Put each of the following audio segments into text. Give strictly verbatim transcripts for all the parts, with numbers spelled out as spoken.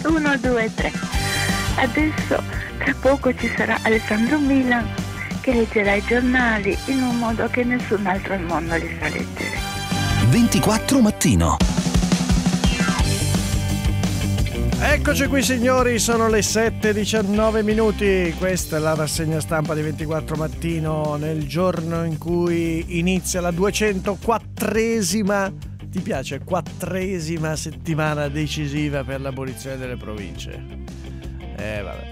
uno, due, tre. Adesso tra poco ci sarà Alessandro Milan che leggerà i giornali in un modo che nessun altro al mondo li sa leggere. ventiquattro mattino. Eccoci qui signori, sono le sette e diciannove minuti, questa è la rassegna stampa di ventiquattro mattino nel giorno in cui inizia la duecentoquattresima, ti piace, quattresima settimana decisiva per l'abolizione delle province. Eh vabbè,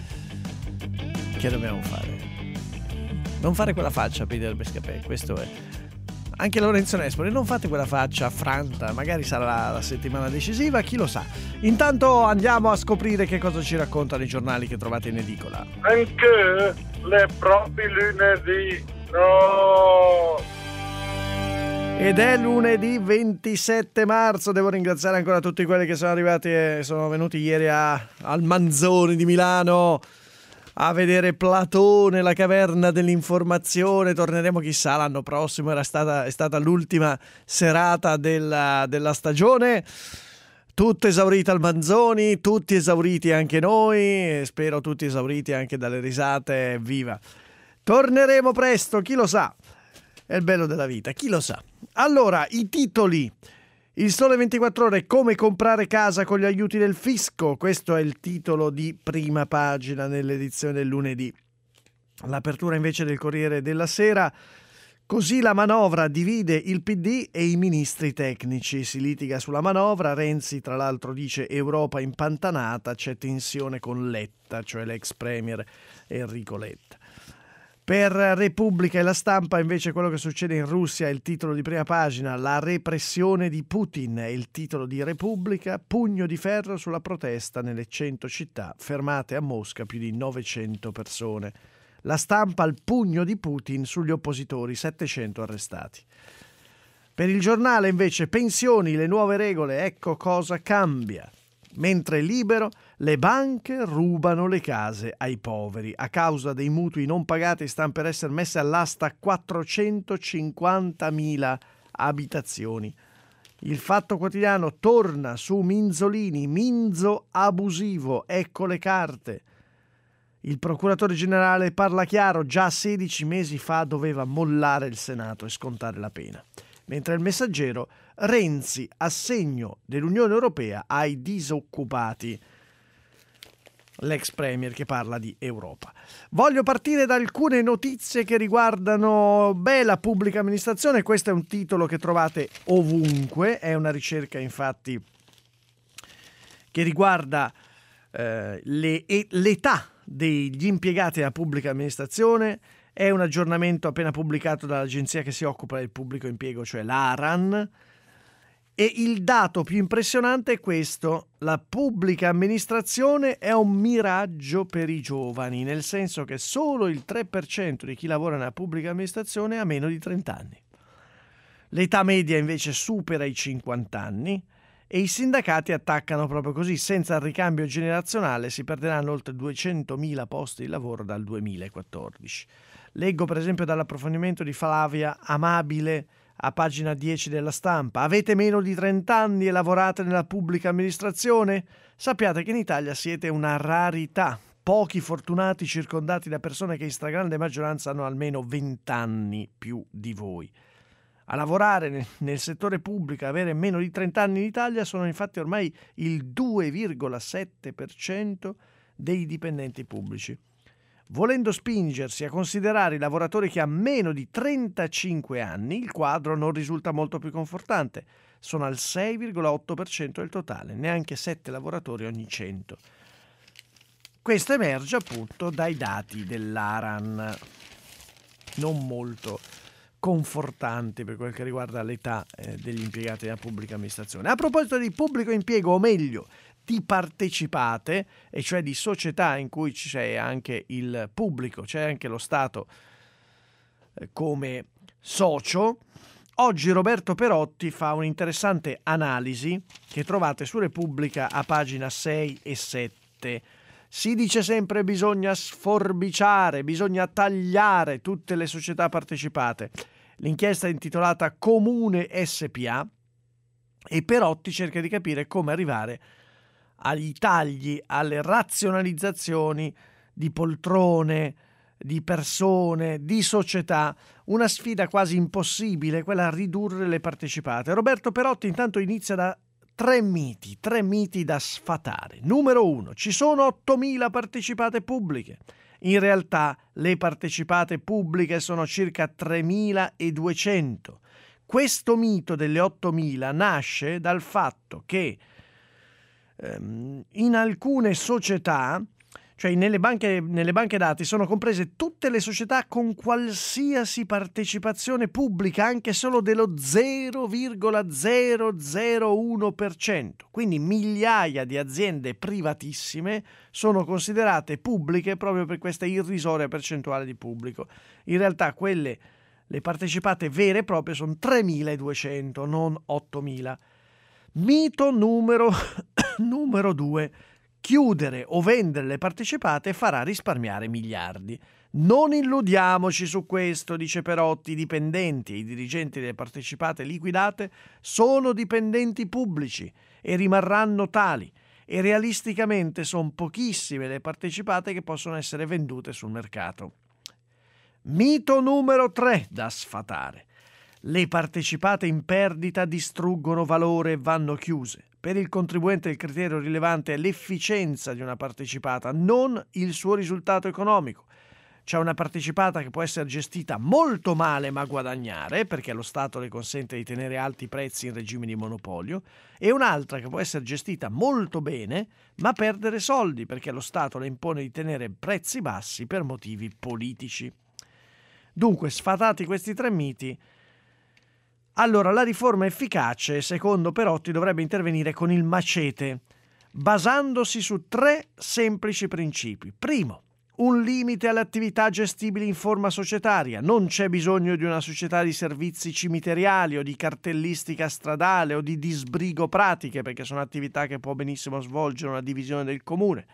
che dobbiamo fare? Non fare quella faccia, Peter Bescapè, questo è. Anche Lorenzo Nespoli, non fate quella faccia affranta, magari sarà la settimana decisiva, chi lo sa. Intanto andiamo a scoprire che cosa ci raccontano i giornali che trovate in edicola. Anche le proprie lunedì, no! Ed è lunedì ventisette marzo, devo ringraziare ancora tutti quelli che sono arrivati e sono venuti ieri a, al Manzoni di Milano a vedere Platone, la caverna dell'informazione. Torneremo chissà l'anno prossimo, era stata, è stata l'ultima serata della, della stagione. Tutto esaurito al Manzoni, tutti esauriti anche noi, spero tutti esauriti anche dalle risate, viva. Torneremo presto, chi lo sa, è il bello della vita, chi lo sa. Allora, i titoli. Il Sole ventiquattro Ore, come comprare casa con gli aiuti del fisco. Questo è il titolo di prima pagina nell'edizione del lunedì. L'apertura invece del Corriere della Sera. Così la manovra divide il P D e i ministri tecnici. Si litiga sulla manovra. Renzi tra l'altro dice Europa impantanata, c'è tensione con Letta, cioè l'ex premier Enrico Letta. Per Repubblica e La Stampa invece quello che succede in Russia è il titolo di prima pagina, la repressione di Putin è il titolo di Repubblica, pugno di ferro sulla protesta nelle cento città, fermate a Mosca più di novecento persone. La Stampa al pugno di Putin sugli oppositori, settecento arrestati. Per il Giornale invece pensioni, le nuove regole, ecco cosa cambia. Mentre Libero, le banche rubano le case ai poveri. A causa dei mutui non pagati stanno per essere messe all'asta quattrocentocinquantamila abitazioni. Il Fatto Quotidiano torna su Minzolini, Minzo abusivo, ecco le carte. Il procuratore generale parla chiaro, già sedici mesi fa doveva mollare il Senato e scontare la pena. Mentre il Messaggero, Renzi, assegno dell'Unione Europea ai disoccupati. L'ex premier che parla di Europa. Voglio partire da alcune notizie che riguardano beh, la pubblica amministrazione. Questo è un titolo che trovate ovunque, è una ricerca infatti che riguarda eh, le, l'età degli impiegati della pubblica amministrazione. È un aggiornamento appena pubblicato dall'agenzia che si occupa del pubblico impiego, cioè l'ARAN, e il dato più impressionante è questo: la pubblica amministrazione è un miraggio per i giovani, nel senso che solo il tre per cento di chi lavora nella pubblica amministrazione ha meno di trenta anni. L'età media invece supera i cinquanta anni e i sindacati attaccano proprio così: senza il ricambio generazionale si perderanno oltre duecentomila posti di lavoro dal duemilaquattordici. Leggo per esempio dall'approfondimento di Flavia Amabile a pagina dieci della Stampa. Avete meno di trenta anni e lavorate nella pubblica amministrazione? Sappiate che in Italia siete una rarità. Pochi fortunati circondati da persone che in stragrande maggioranza hanno almeno venti anni più di voi. A lavorare nel settore pubblico e avere meno di trenta anni in Italia sono infatti ormai il due virgola sette per cento dei dipendenti pubblici. Volendo spingersi a considerare i lavoratori che hanno meno di trentacinque anni, il quadro non risulta molto più confortante. Sono al sei virgola otto per cento del totale, neanche sette lavoratori ogni cento. Questo emerge appunto dai dati dell'ARAN, non molto confortanti per quel che riguarda l'età eh, degli impiegati della pubblica amministrazione. A proposito di pubblico impiego, o meglio, di partecipate, e cioè di società in cui c'è anche il pubblico, c'è anche lo Stato eh, come socio, oggi Roberto Perotti fa un'interessante analisi che trovate su Repubblica a pagina sei e sette. Si dice sempre bisogna sforbiciare, bisogna tagliare tutte le società partecipate. L'inchiesta è intitolata Comune S P A e Perotti cerca di capire come arrivare ai tagli, alle razionalizzazioni di poltrone, di persone, di società, una sfida quasi impossibile, quella a ridurre le partecipate. Roberto Perotti intanto inizia da tre miti, tre miti da sfatare. Numero uno, ci sono ottomila partecipate pubbliche. In realtà le partecipate pubbliche sono circa tremiladuecento. Questo mito delle ottomila nasce dal fatto che ehm, in alcune società, cioè nelle banche, nelle banche dati, sono comprese tutte le società con qualsiasi partecipazione pubblica, anche solo dello zero virgola zero zero uno per cento. Quindi migliaia di aziende privatissime sono considerate pubbliche proprio per questa irrisoria percentuale di pubblico. In realtà quelle, le partecipate vere e proprie, sono tremiladuecento, non ottomila. Mito numero, numero due. Chiudere o vendere le partecipate farà risparmiare miliardi. Non illudiamoci su questo, dice Perotti. I dipendenti e i dirigenti delle partecipate liquidate sono dipendenti pubblici e rimarranno tali, e realisticamente sono pochissime le partecipate che possono essere vendute sul mercato. Mito numero tre da sfatare. Le partecipate in perdita distruggono valore e vanno chiuse. Per il contribuente il criterio rilevante è l'efficienza di una partecipata, non il suo risultato economico. C'è una partecipata che può essere gestita molto male ma guadagnare, perché lo Stato le consente di tenere alti i prezzi in regime di monopolio, e un'altra che può essere gestita molto bene ma perdere soldi, perché lo Stato le impone di tenere prezzi bassi per motivi politici. Dunque, sfatati questi tre miti, allora la riforma efficace, secondo Perotti, dovrebbe intervenire con il macete, basandosi su tre semplici principi. Primo, un limite alle attività gestibili in forma societaria. Non c'è bisogno di una società di servizi cimiteriali o di cartellistica stradale o di disbrigo pratiche, perché sono attività che può benissimo svolgere una divisione del comune.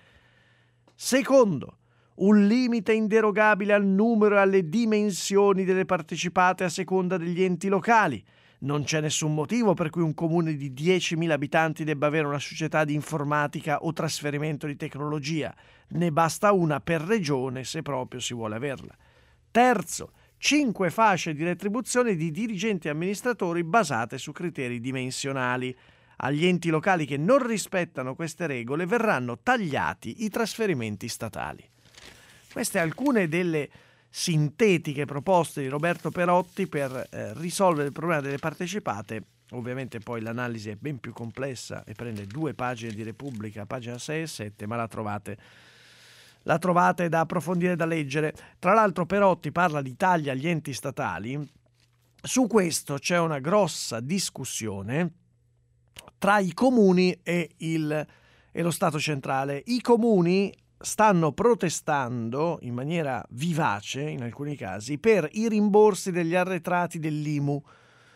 Secondo, un limite inderogabile al numero e alle dimensioni delle partecipate a seconda degli enti locali. Non c'è nessun motivo per cui un comune di diecimila abitanti debba avere una società di informatica o trasferimento di tecnologia. Ne basta una per regione se proprio si vuole averla. Terzo, cinque fasce di retribuzione di dirigenti e amministratori basate su criteri dimensionali. Agli enti locali che non rispettano queste regole verranno tagliati i trasferimenti statali. Queste alcune delle sintetiche proposte di Roberto Perotti per eh, risolvere il problema delle partecipate. Ovviamente poi l'analisi è ben più complessa e prende due pagine di Repubblica, pagina sei e sette, ma la trovate, la trovate da approfondire, da leggere. Tra l'altro Perotti parla di tagli agli enti statali. Su questo c'è una grossa discussione tra i comuni e, il, e lo Stato centrale. I comuni stanno protestando in maniera vivace, in alcuni casi, per i rimborsi degli arretrati dell'I M U,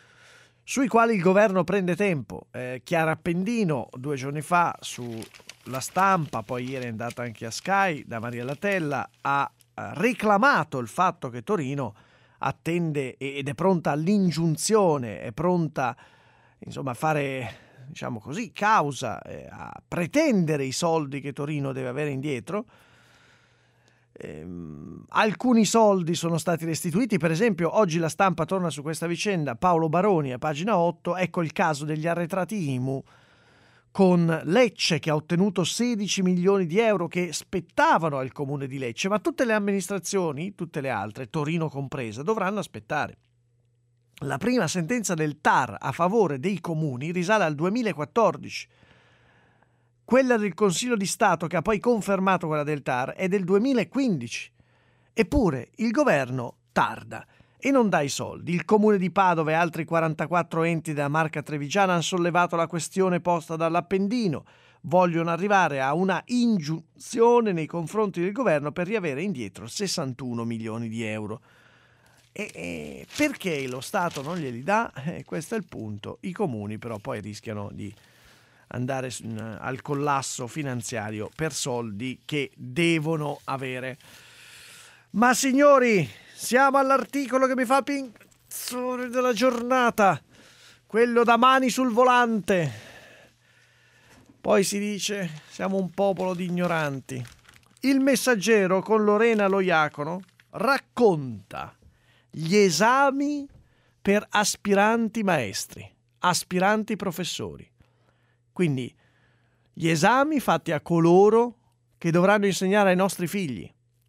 sui quali il governo prende tempo. Eh, Chiara Appendino, due giorni fa, sulla Stampa, poi ieri è andata anche a Sky, da Maria Latella, ha reclamato il fatto che Torino attende ed è pronta all'ingiunzione, è pronta, insomma, a fare, diciamo così, causa, eh, a pretendere i soldi che Torino deve avere indietro. Ehm, alcuni soldi sono stati restituiti, per esempio oggi la Stampa torna su questa vicenda, Paolo Baroni a pagina otto, ecco il caso degli arretrati I M U con Lecce che ha ottenuto sedici milioni di euro che spettavano al comune di Lecce, ma tutte le amministrazioni, tutte le altre, Torino compresa, dovranno aspettare. La prima sentenza del T A R a favore dei comuni risale al duemilaquattordici. Quella del Consiglio di Stato, che ha poi confermato quella del T A R, è del duemilaquindici. Eppure il governo tarda e non dà i soldi. Il comune di Padova e altri quarantaquattro enti della Marca Trevigiana hanno sollevato la questione posta dall'Appendino. Vogliono arrivare a una ingiunzione nei confronti del governo per riavere indietro sessantuno milioni di euro. E, e perché lo Stato non glieli dà? Eh, questo è il punto. I comuni però poi rischiano di andare uh, al collasso finanziario per soldi che devono avere. Ma signori, siamo all'articolo che mi fa pinzone della giornata, quello da mani sul volante. Poi si dice siamo un popolo di ignoranti. Il Messaggero con Lorena Loiacono racconta gli esami per aspiranti maestri, aspiranti professori. Quindi gli esami fatti a coloro che dovranno insegnare ai nostri figli.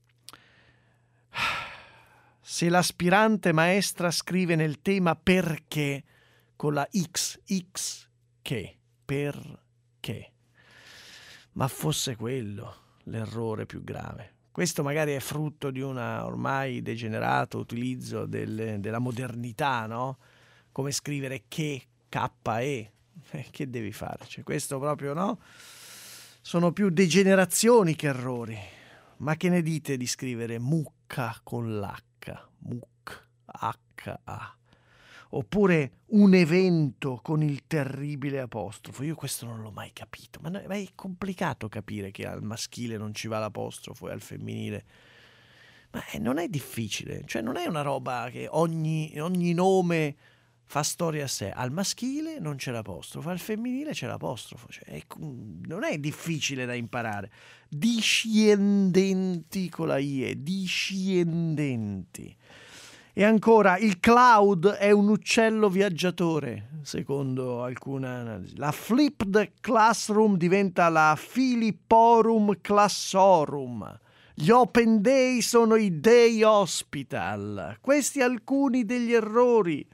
Se l'aspirante maestra scrive nel tema perché con la X, X che, perché, ma fosse quello l'errore più grave. Questo magari è frutto di una ormai degenerato utilizzo del, della modernità, no? Come scrivere che, K-E, eh, che devi fare? Cioè, questo proprio, no? Sono più degenerazioni che errori. Ma che ne dite di scrivere mucca con l'H? Muc, H-A. Oppure un evento con il terribile apostrofo. Io questo non l'ho mai capito, ma è complicato capire che al maschile non ci va l'apostrofo e al femminile. Ma non è difficile, cioè non è una roba che ogni, ogni nome fa storia a sé. Al maschile non c'è l'apostrofo, al femminile c'è l'apostrofo, cioè è, non è difficile da imparare. Discendenti con la I E, discendenti. E ancora, il cloud è un uccello viaggiatore, secondo alcune analisi. La flipped classroom diventa la filipporum classorum. Gli open day sono i day hospital. Questi alcuni degli errori.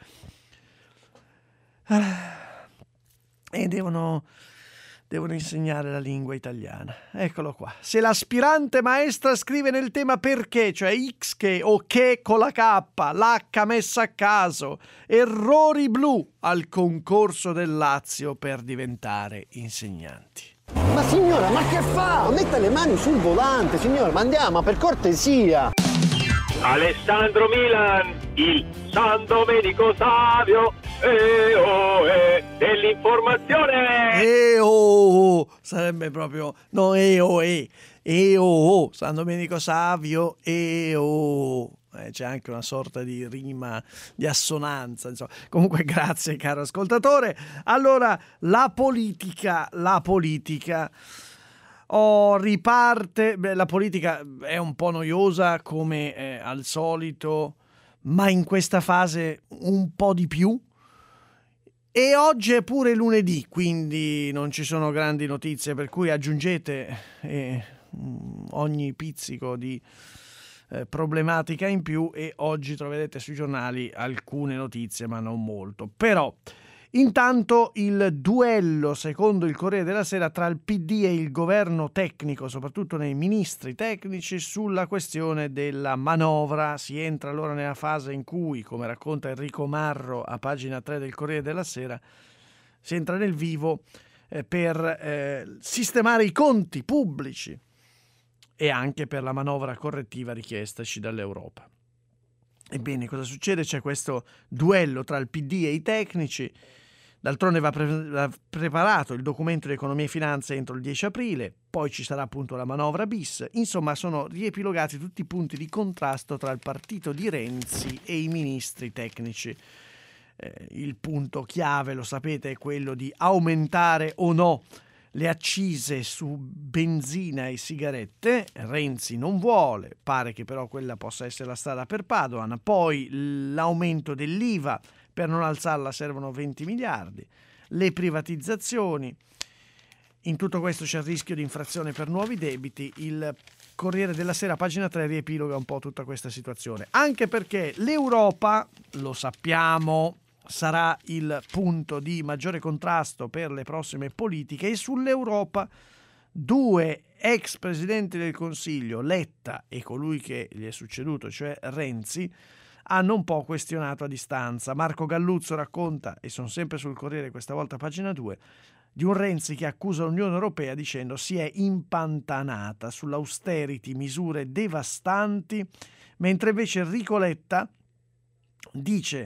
E devono, devono insegnare la lingua italiana. Eccolo qua. Se l'aspirante maestra scrive nel tema perché, cioè X che o che con la K, l'H messa a caso, errori blu al concorso del Lazio per diventare insegnanti. Ma signora, ma che fa? Metta le mani sul volante, signora, ma andiamo, per cortesia. Alessandro Milan, il San Domenico Savio, e oh, e dell'informazione. E oh, sarebbe proprio no e oh, e e oh, San Domenico Savio, e oh. Eh, c'è anche una sorta di rima, di assonanza, insomma. Comunque grazie caro ascoltatore. Allora, la politica, la politica oh, riparte, beh, la politica è un po' noiosa come eh, al solito, ma in questa fase un po' di più. E oggi è pure lunedì, quindi non ci sono grandi notizie, per cui aggiungete eh, ogni pizzico di eh, problematica in più e oggi troverete sui giornali alcune notizie, ma non molto. Però intanto il duello, secondo il Corriere della Sera, tra il P D e il governo tecnico, soprattutto nei ministri tecnici, sulla questione della manovra. Si entra allora nella fase in cui, come racconta Enrico Marro a pagina tre del Corriere della Sera, si entra nel vivo eh, per eh, sistemare i conti pubblici e anche per la manovra correttiva richiestaci dall'Europa. Ebbene, cosa succede? C'è questo duello tra il P D e i tecnici. D'altronde va, pre- va preparato il documento di economia e finanza entro il dieci aprile, poi ci sarà appunto la manovra bis. Insomma, sono riepilogati tutti i punti di contrasto tra il partito di Renzi e i ministri tecnici. Eh, il punto chiave, lo sapete, è quello di aumentare o no le accise su benzina e sigarette. Renzi non vuole, pare che però quella possa essere la strada per Padoan. Poi l'aumento dell'I V A, per non alzarla servono venti miliardi, le privatizzazioni. In tutto questo c'è il rischio di infrazione per nuovi debiti. Il Corriere della Sera, pagina tre, riepiloga un po' tutta questa situazione, anche perché l'Europa, lo sappiamo, sarà il punto di maggiore contrasto per le prossime politiche, e sull'Europa due ex presidenti del Consiglio, Letta e colui che gli è succeduto, cioè Renzi, hanno un po' questionato a distanza. Marco Galluzzo racconta, e sono sempre sul Corriere, questa volta pagina due, di un Renzi che accusa l'Unione Europea dicendo si è impantanata sull'austerity, misure devastanti, mentre invece Enrico Letta dice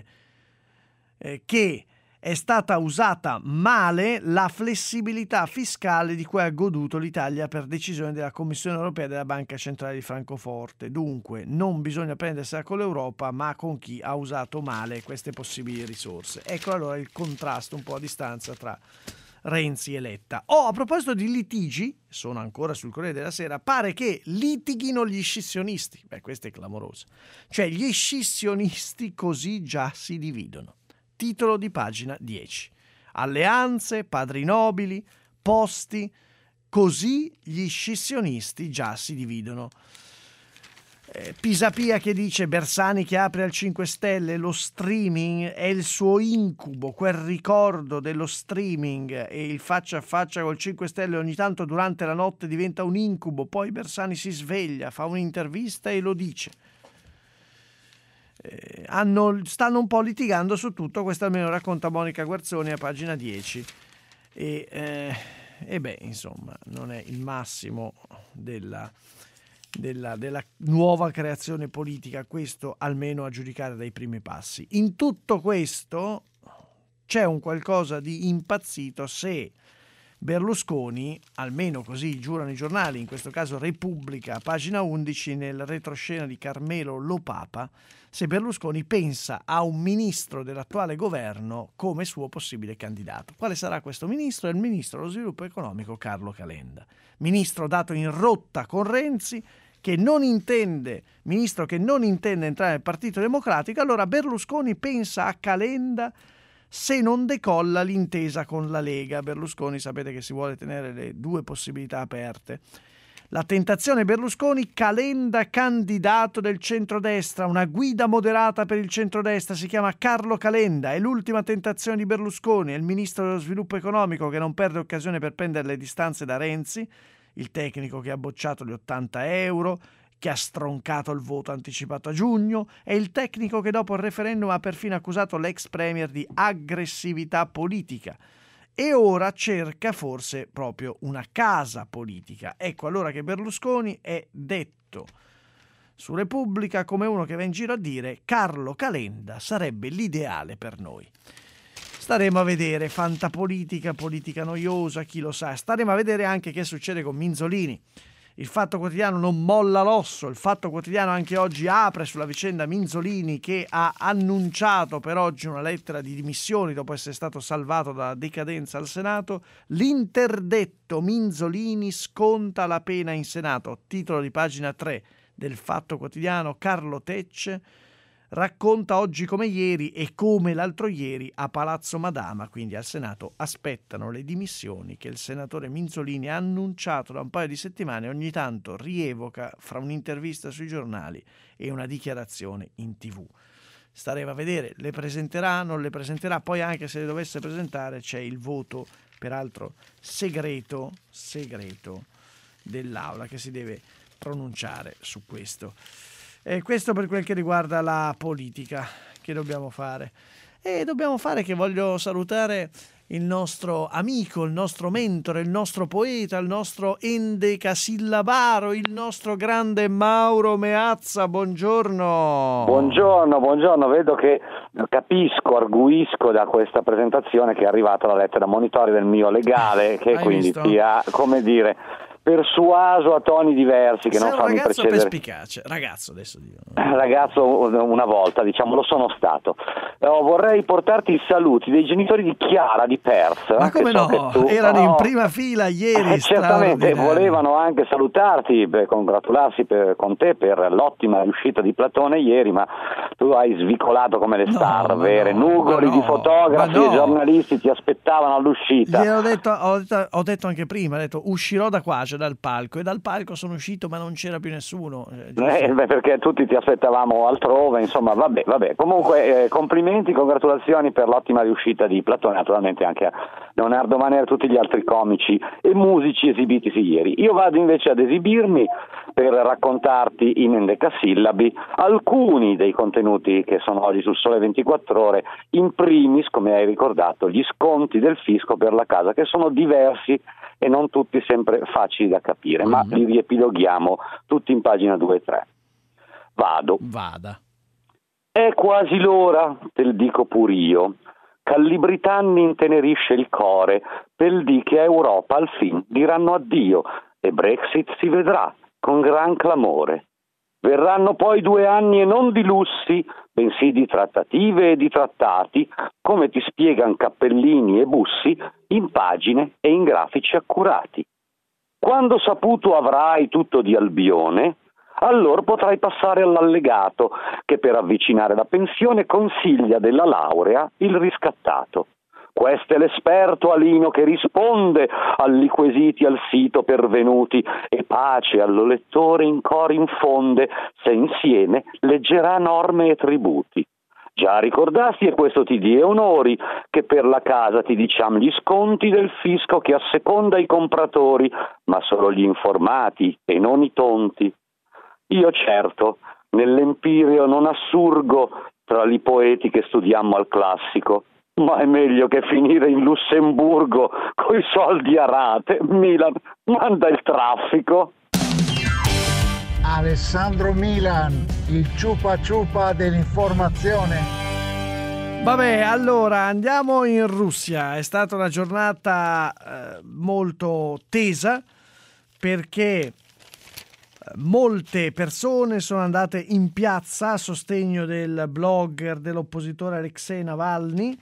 eh, che è stata usata male la flessibilità fiscale di cui ha goduto l'Italia per decisione della Commissione Europea e della Banca Centrale di Francoforte. Dunque non bisogna prendersela con l'Europa, ma con chi ha usato male queste possibili risorse. Ecco allora il contrasto un po' a distanza tra Renzi e Letta. Oh, a proposito di litigi, sono ancora sul Corriere della Sera, pare che litighino gli scissionisti. Beh, questo è clamoroso. Cioè, gli scissionisti così già si dividono. Titolo di pagina dieci. Alleanze, padri nobili, posti, così gli scissionisti già si dividono. Eh, Pisapia che dice Bersani che apre al cinque Stelle, lo streaming è il suo incubo, quel ricordo dello streaming e il faccia a faccia col cinque Stelle ogni tanto durante la notte diventa un incubo, poi Bersani si sveglia, fa un'intervista e lo dice. Eh, hanno, stanno un po' litigando su tutto, questo almeno racconta Monica Guerzoni a pagina dieci e, eh, e beh insomma non è il massimo della Della, della nuova creazione politica, questo almeno a giudicare dai primi passi. In tutto questo c'è un qualcosa di impazzito se Berlusconi, almeno così giurano i giornali, in questo caso Repubblica, pagina undici, nel retroscena di Carmelo Lopapa, se Berlusconi pensa a un ministro dell'attuale governo come suo possibile candidato. Quale sarà questo ministro? È il ministro dello sviluppo economico Carlo Calenda, ministro dato in rotta con Renzi, che non intende, ministro che non intende entrare nel Partito Democratico. Allora Berlusconi pensa a Calenda se non decolla l'intesa con la Lega. Berlusconi, sapete che si vuole tenere le due possibilità aperte. La tentazione Berlusconi, Calenda candidato del centrodestra, una guida moderata per il centrodestra, si chiama Carlo Calenda, è l'ultima tentazione di Berlusconi, è il ministro dello sviluppo economico che non perde occasione per prendere le distanze da Renzi, il tecnico che ha bocciato gli ottanta euro, che ha stroncato il voto anticipato a giugno, è il tecnico che dopo il referendum ha perfino accusato l'ex premier di aggressività politica e ora cerca forse proprio una casa politica. Ecco allora che Berlusconi è detto su Repubblica come uno che va in giro a dire Carlo Calenda sarebbe l'ideale per noi. Staremo a vedere, fantapolitica, politica noiosa, chi lo sa. Staremo a vedere anche che succede con Minzolini. Il Fatto Quotidiano non molla l'osso, il Fatto Quotidiano anche oggi apre sulla vicenda Minzolini che ha annunciato per oggi una lettera di dimissioni dopo essere stato salvato dalla decadenza al Senato. L'interdetto Minzolini sconta la pena in Senato. Titolo di pagina tre del Fatto Quotidiano, Carlo Tecce racconta oggi come ieri e come l'altro ieri a Palazzo Madama, quindi al Senato, aspettano le dimissioni che il senatore Minzolini ha annunciato da un paio di settimane, ogni tanto rievoca fra un'intervista sui giornali e una dichiarazione in tv. Staremo a vedere, le presenterà, non le presenterà, poi anche se le dovesse presentare c'è il voto, peraltro segreto, segreto dell'Aula che si deve pronunciare su questo. E questo per quel che riguarda la politica che dobbiamo fare. E dobbiamo fare che voglio salutare il nostro amico, il nostro mentore, il nostro poeta, il nostro endecasillabaro, il nostro grande Mauro Meazza. Buongiorno. Buongiorno, buongiorno. Vedo che capisco, arguisco da questa presentazione che è arrivata la lettera monitorio del mio legale, che Hai quindi visto? ti ha, come dire, persuaso a toni diversi che Sei non un fanno ragazzo precedere. perspicace, ragazzo adesso dico. Ragazzo una volta, diciamo, lo sono stato. Oh, vorrei portarti i saluti dei genitori di Chiara di Perth. Ma come che so no? che tu... Erano oh, in prima fila ieri. eh, certamente straordinari. volevano anche salutarti, per congratularsi per, con te per l'ottima riuscita di Platone ieri, ma tu hai svicolato come le No, star ma vere, no, nugoli ma no, di fotografi ma no. e giornalisti ti aspettavano all'uscita. Gliel'ho detto, ho detto, ho detto anche prima, ho detto uscirò da qua, cioè dal palco, e dal palco sono uscito ma non c'era più nessuno. Eh, Eh, beh, perché tutti ti aspettavamo altrove, insomma, vabbè, vabbè. Comunque, eh, complimenti, congratulazioni per l'ottima riuscita di Platone, naturalmente anche a Leonardo Manera e tutti gli altri comici e musici esibitisi ieri. Io vado invece ad esibirmi per raccontarti in endecasillabi alcuni dei contenuti che sono oggi sul Sole ventiquattro Ore, in primis, come hai ricordato, gli sconti del fisco per la casa, che sono diversi e non tutti sempre facili da capire, ma li riepiloghiamo tutti in pagina due e tre. Vado. Vada. È quasi l'ora, te lo dico pur io. Callibritanni intenerisce il core pel dì che a Europa al fin diranno addio e Brexit si vedrà con gran clamore. Verranno poi due anni e non di lussi, bensì di trattative e di trattati, come ti spiegano Cappellini e Bussi in pagine e in grafici accurati. Quando saputo avrai tutto di Albione, allora potrai passare all'allegato che per avvicinare la pensione consiglia della laurea il riscattato. Questo è l'esperto Alino che risponde agli quesiti al sito pervenuti e pace allo lettore in cor infonde se insieme leggerà norme e tributi. Già ricordasti e questo ti die onori che per la casa ti diciam gli sconti del fisco che asseconda i compratori, ma solo gli informati e non i tonti. Io certo, nell'Empireo non assurgo tra i poeti che studiammo al classico, ma è meglio che finire in Lussemburgo coi soldi a rate. Milan, manda il traffico. Alessandro Milan, il ciupa ciupa dell'informazione. Vabbè, allora andiamo in Russia. È stata una giornata eh, molto tesa perché molte persone sono andate in piazza a sostegno del blogger, dell'oppositore Alexei Navalny,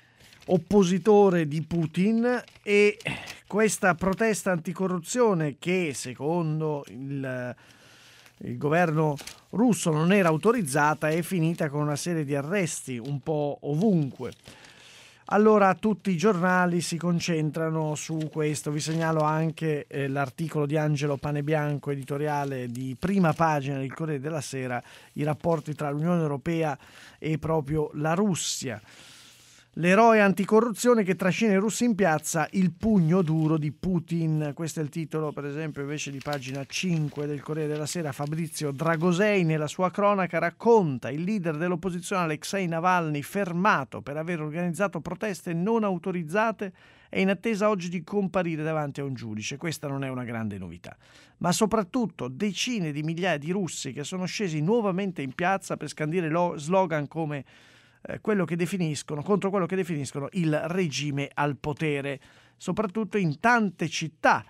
oppositore di Putin, e questa protesta anticorruzione che secondo il, il governo russo non era autorizzata è finita con una serie di arresti un po' ovunque. Allora tutti i giornali si concentrano su questo. Vi segnalo anche eh, l'articolo di Angelo Panebianco, editoriale di prima pagina del Corriere della Sera, i rapporti tra l'Unione Europea e proprio la Russia. L'eroe anticorruzione che trascina i russi in piazza, il pugno duro di Putin. Questo è il titolo, per esempio, invece di pagina cinque del Corriere della Sera. Fabrizio Dragosei nella sua cronaca racconta il leader dell'opposizione Alexei Navalny fermato per aver organizzato proteste non autorizzate è in attesa oggi di comparire davanti a un giudice. Questa non è una grande novità, ma soprattutto decine di migliaia di russi che sono scesi nuovamente in piazza per scandire lo slogan come quello che definiscono contro quello che definiscono il regime al potere. Soprattutto in tante città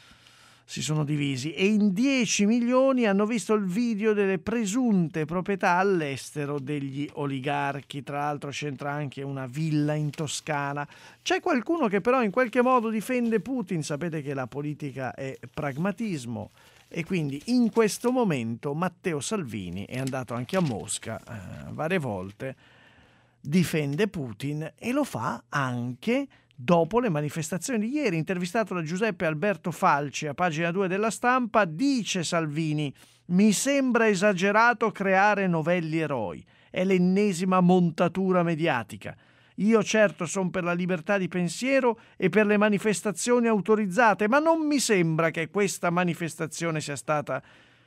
si sono divisi e in dieci milioni hanno visto il video delle presunte proprietà all'estero degli oligarchi. Tra l'altro c'entra anche una villa in Toscana. C'è qualcuno che però in qualche modo difende Putin. Sapete che la politica è pragmatismo e quindi in questo momento Matteo Salvini è andato anche a Mosca eh, varie volte, difende Putin e lo fa anche dopo le manifestazioni di ieri. Intervistato da Giuseppe Alberto Falci a pagina due della Stampa, dice Salvini: mi sembra esagerato creare novelli eroi, è l'ennesima montatura mediatica. Io certo sono per la libertà di pensiero e per le manifestazioni autorizzate, ma non mi sembra che questa manifestazione sia stata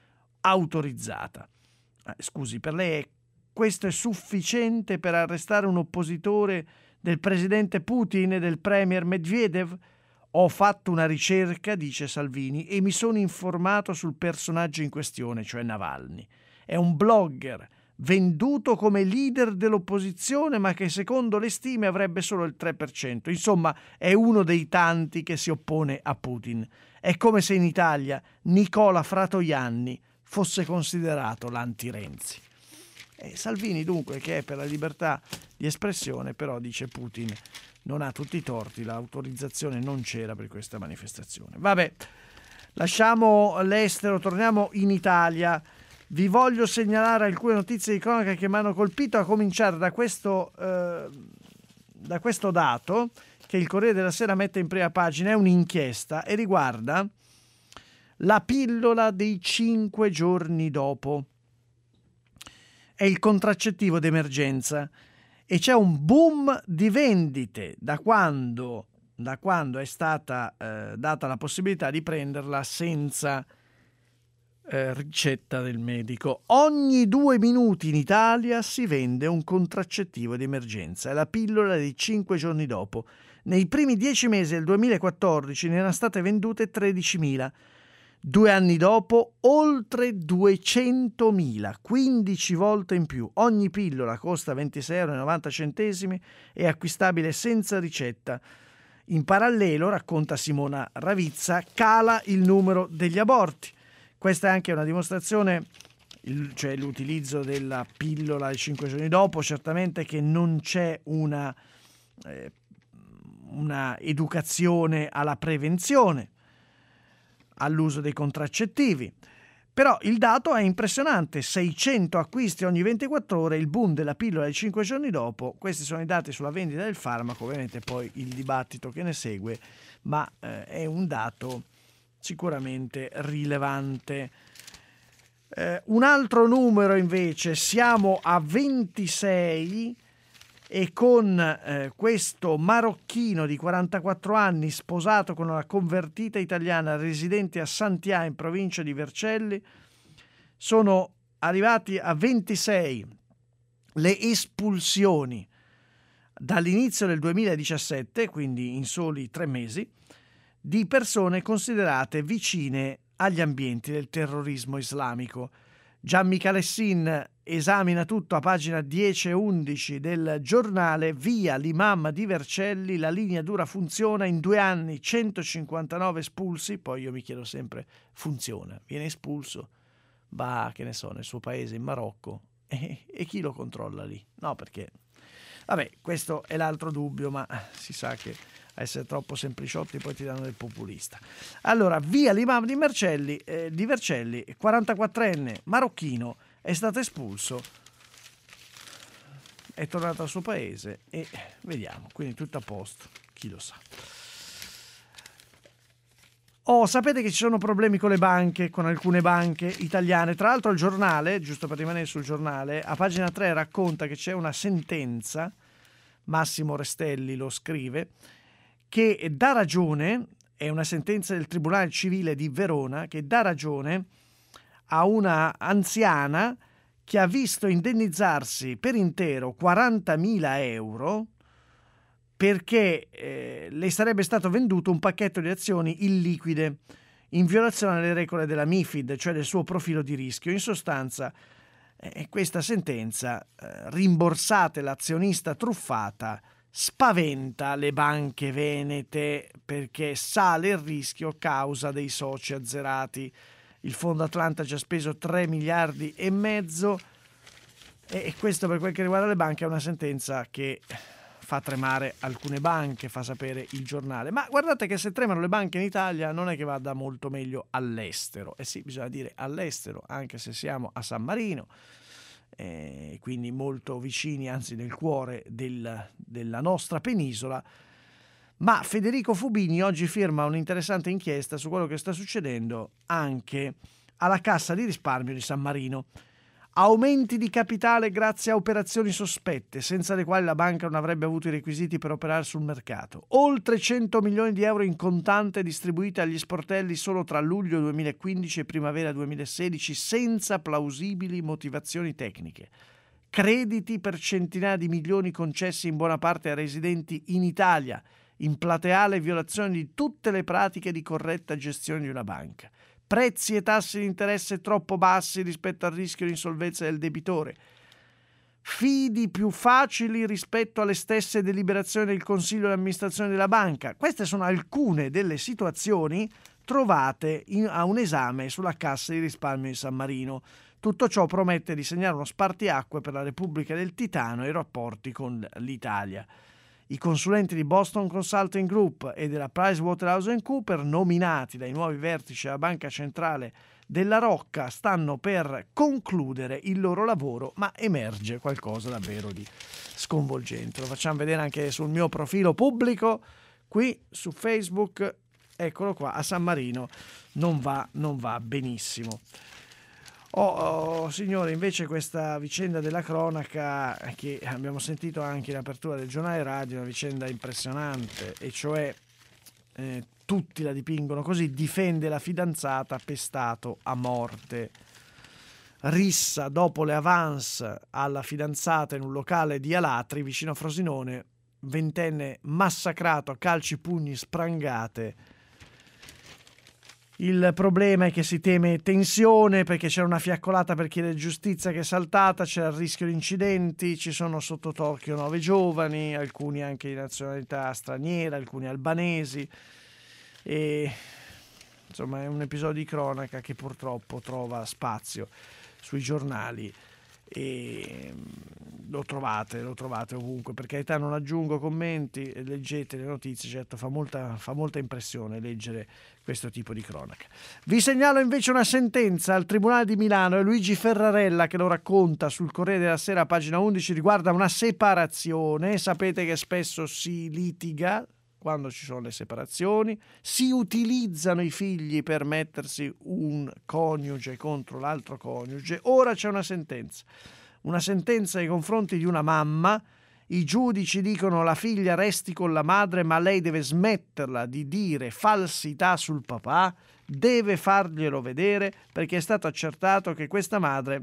autorizzata. Eh, scusi, per lei è questo è sufficiente per arrestare un oppositore del presidente Putin e del premier Medvedev? Ho fatto una ricerca, dice Salvini, e mi sono informato sul personaggio in questione, cioè Navalny. È un blogger venduto come leader dell'opposizione, ma che secondo le stime avrebbe solo il tre per cento. Insomma, è uno dei tanti che si oppone a Putin. È come se in Italia Nicola Fratoianni fosse considerato l'anti-Renzi. E Salvini dunque, che è per la libertà di espressione, però dice Putin non ha tutti i torti, l'autorizzazione non c'era per questa manifestazione. Vabbè, lasciamo l'estero, torniamo in Italia. Vi voglio segnalare alcune notizie di cronaca che mi hanno colpito, a cominciare da questo, eh, da questo dato che il Corriere della Sera mette in prima pagina. È un'inchiesta e riguarda la pillola dei cinque giorni dopo. È il contraccettivo d'emergenza e c'è un boom di vendite da quando, da quando è stata eh, data la possibilità di prenderla senza eh, ricetta del medico. Ogni due minuti in Italia si vende un contraccettivo d'emergenza, è la pillola dei cinque giorni dopo. Nei primi dieci mesi del duemilaquattordici ne erano state vendute tredicimila. Due anni dopo oltre duecentomila, quindici volte in più. Ogni pillola costa ventisei virgola novanta euro, è acquistabile senza ricetta. In parallelo, racconta Simona Ravizza, cala il numero degli aborti. Questa è anche una dimostrazione il, cioè l'utilizzo della pillola i cinque giorni dopo. Certamente che non c'è una, eh, una educazione alla prevenzione, all'uso dei contraccettivi. Però il dato è impressionante, seicento acquisti ogni ventiquattro ore, il boom della pillola di cinque giorni dopo. Questi sono i dati sulla vendita del farmaco, ovviamente poi il dibattito che ne segue, ma eh, è un dato sicuramente rilevante. Eh, un altro numero invece, siamo a ventisei e con eh, questo marocchino di quarantaquattro anni sposato con una convertita italiana residente a Santià in provincia di Vercelli, sono arrivati a ventisei le espulsioni dall'inizio del duemiladiciassette, quindi in soli tre mesi, di persone considerate vicine agli ambienti del terrorismo islamico. Gianni Calessin esamina tutto a pagina dieci e undici del giornale. Via l'imam di Vercelli, la linea dura funziona, in due anni centocinquantanove espulsi. Poi io mi chiedo sempre, funziona, viene espulso, va, che ne so, nel suo paese, in Marocco, e, e chi lo controlla lì? No, perché, vabbè, questo è l'altro dubbio, ma si sa che a essere troppo sempliciotti poi ti danno del populista. Allora, via l'imam di Vercelli, eh, di Vercelli, quarantaquattrenne marocchino, è stato espulso, è tornato al suo paese e vediamo, quindi tutto a posto, chi lo sa. Oh, sapete che ci sono problemi con le banche, con alcune banche italiane. Tra l'altro il giornale, giusto per rimanere sul giornale, a pagina tre racconta che c'è una sentenza, Massimo Restelli lo scrive, che dà ragione, è una sentenza del Tribunale Civile di Verona, che dà ragione a una anziana che ha visto indennizzarsi per intero quarantamila euro perché eh, le sarebbe stato venduto un pacchetto di azioni illiquide in violazione alle regole della MiFID, cioè del suo profilo di rischio. In sostanza, eh, questa sentenza, eh, rimborsate l'azionista truffata, spaventa le banche venete perché sale il rischio causa dei soci azzerati. Il Fondo Atlanta ha già speso tre miliardi e mezzo e questo, per quel che riguarda le banche, è una sentenza che fa tremare alcune banche, fa sapere il giornale. Ma guardate che se tremano le banche in Italia non è che vada molto meglio all'estero. Eh sì, bisogna dire all'estero, anche se siamo a San Marino, eh, quindi molto vicini, anzi nel cuore del, della nostra penisola. Ma Federico Fubini oggi firma un'interessante inchiesta su quello che sta succedendo anche alla Cassa di risparmio di San Marino. Aumenti di capitale grazie a operazioni sospette, senza le quali la banca non avrebbe avuto i requisiti per operare sul mercato. Oltre cento milioni di euro in contante distribuiti agli sportelli solo tra luglio duemilaquindici e primavera duemilasedici, senza plausibili motivazioni tecniche. Crediti per centinaia di milioni concessi in buona parte ai residenti in Italia, in plateale violazione di tutte le pratiche di corretta gestione di una banca. Prezzi e tassi di interesse troppo bassi rispetto al rischio di insolvenza del debitore. Fidi più facili rispetto alle stesse deliberazioni del Consiglio di amministrazione della banca. Queste sono alcune delle situazioni trovate in, a un esame sulla Cassa di risparmio di San Marino. Tutto ciò promette di segnare uno spartiacque per la Repubblica del Titano e i rapporti con l'Italia. I consulenti di Boston Consulting Group e della PricewaterhouseCoopers, nominati dai nuovi vertici della Banca Centrale della Rocca, stanno per concludere il loro lavoro, ma emerge qualcosa davvero di sconvolgente. Lo facciamo vedere anche sul mio profilo pubblico, qui su Facebook, eccolo qua, a San Marino non va, non va benissimo. Oh, oh, signore, invece questa vicenda della cronaca che abbiamo sentito anche in apertura del giornale radio, una vicenda impressionante, e cioè eh, tutti la dipingono così: difende la fidanzata, pestato a morte. Rissa dopo le avance alla fidanzata in un locale di Alatri vicino a Frosinone, ventenne massacrato a calci, pugni, sprangate. Il problema è che si teme tensione perché c'era una fiaccolata per chiedere giustizia che è saltata, c'era il rischio di incidenti, ci sono sotto torchio nove giovani, alcuni anche di nazionalità straniera, alcuni albanesi, e insomma è un episodio di cronaca che purtroppo trova spazio sui giornali e lo trovate, lo trovate ovunque. Per carità, non aggiungo commenti, leggete le notizie, certo fa molta, fa molta impressione leggere questo tipo di cronaca. Vi segnalo invece una sentenza al Tribunale di Milano, è Luigi Ferrarella che lo racconta sul Corriere della Sera, pagina undici, riguarda una separazione. Sapete che spesso si litiga quando ci sono le separazioni, si utilizzano i figli per mettersi un coniuge contro l'altro coniuge. Ora c'è una sentenza, una sentenza nei confronti di una mamma. I giudici dicono la figlia resti con la madre, ma lei deve smetterla di dire falsità sul papà, deve farglielo vedere, perché è stato accertato che questa madre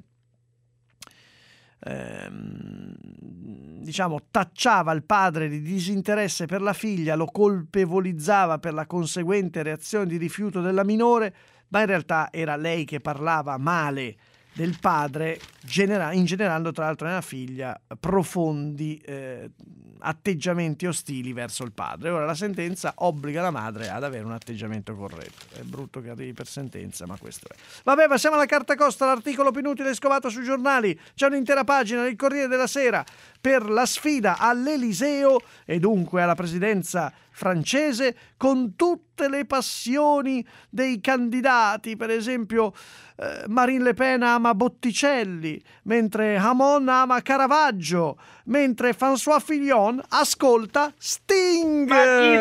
Ehm, diciamo tacciava il padre di disinteresse per la figlia, lo colpevolizzava per la conseguente reazione di rifiuto della minore, ma in realtà era lei che parlava male del padre, genera- ingenerando tra l'altro nella figlia profondi eh, atteggiamenti ostili verso il padre. Ora la sentenza obbliga la madre ad avere un atteggiamento corretto. È brutto che arrivi per sentenza, ma questo è. Vabbè, passiamo alla carta costa, l'articolo più inutile scovato sui giornali. C'è un'intera pagina del Corriere della Sera per la sfida all'Eliseo e dunque alla presidenza francese, con tutte le passioni dei candidati. Per esempio eh, Marine Le Pen ama Botticelli, mentre Hamon ama Caravaggio, mentre François Fillon ascolta Sting. Ma chi